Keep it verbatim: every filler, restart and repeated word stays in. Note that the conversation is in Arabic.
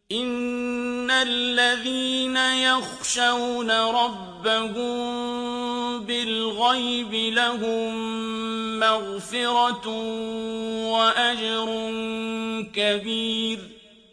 إن الذين يخشون ربهم بالغيب لهم مغفرة وأجر كبير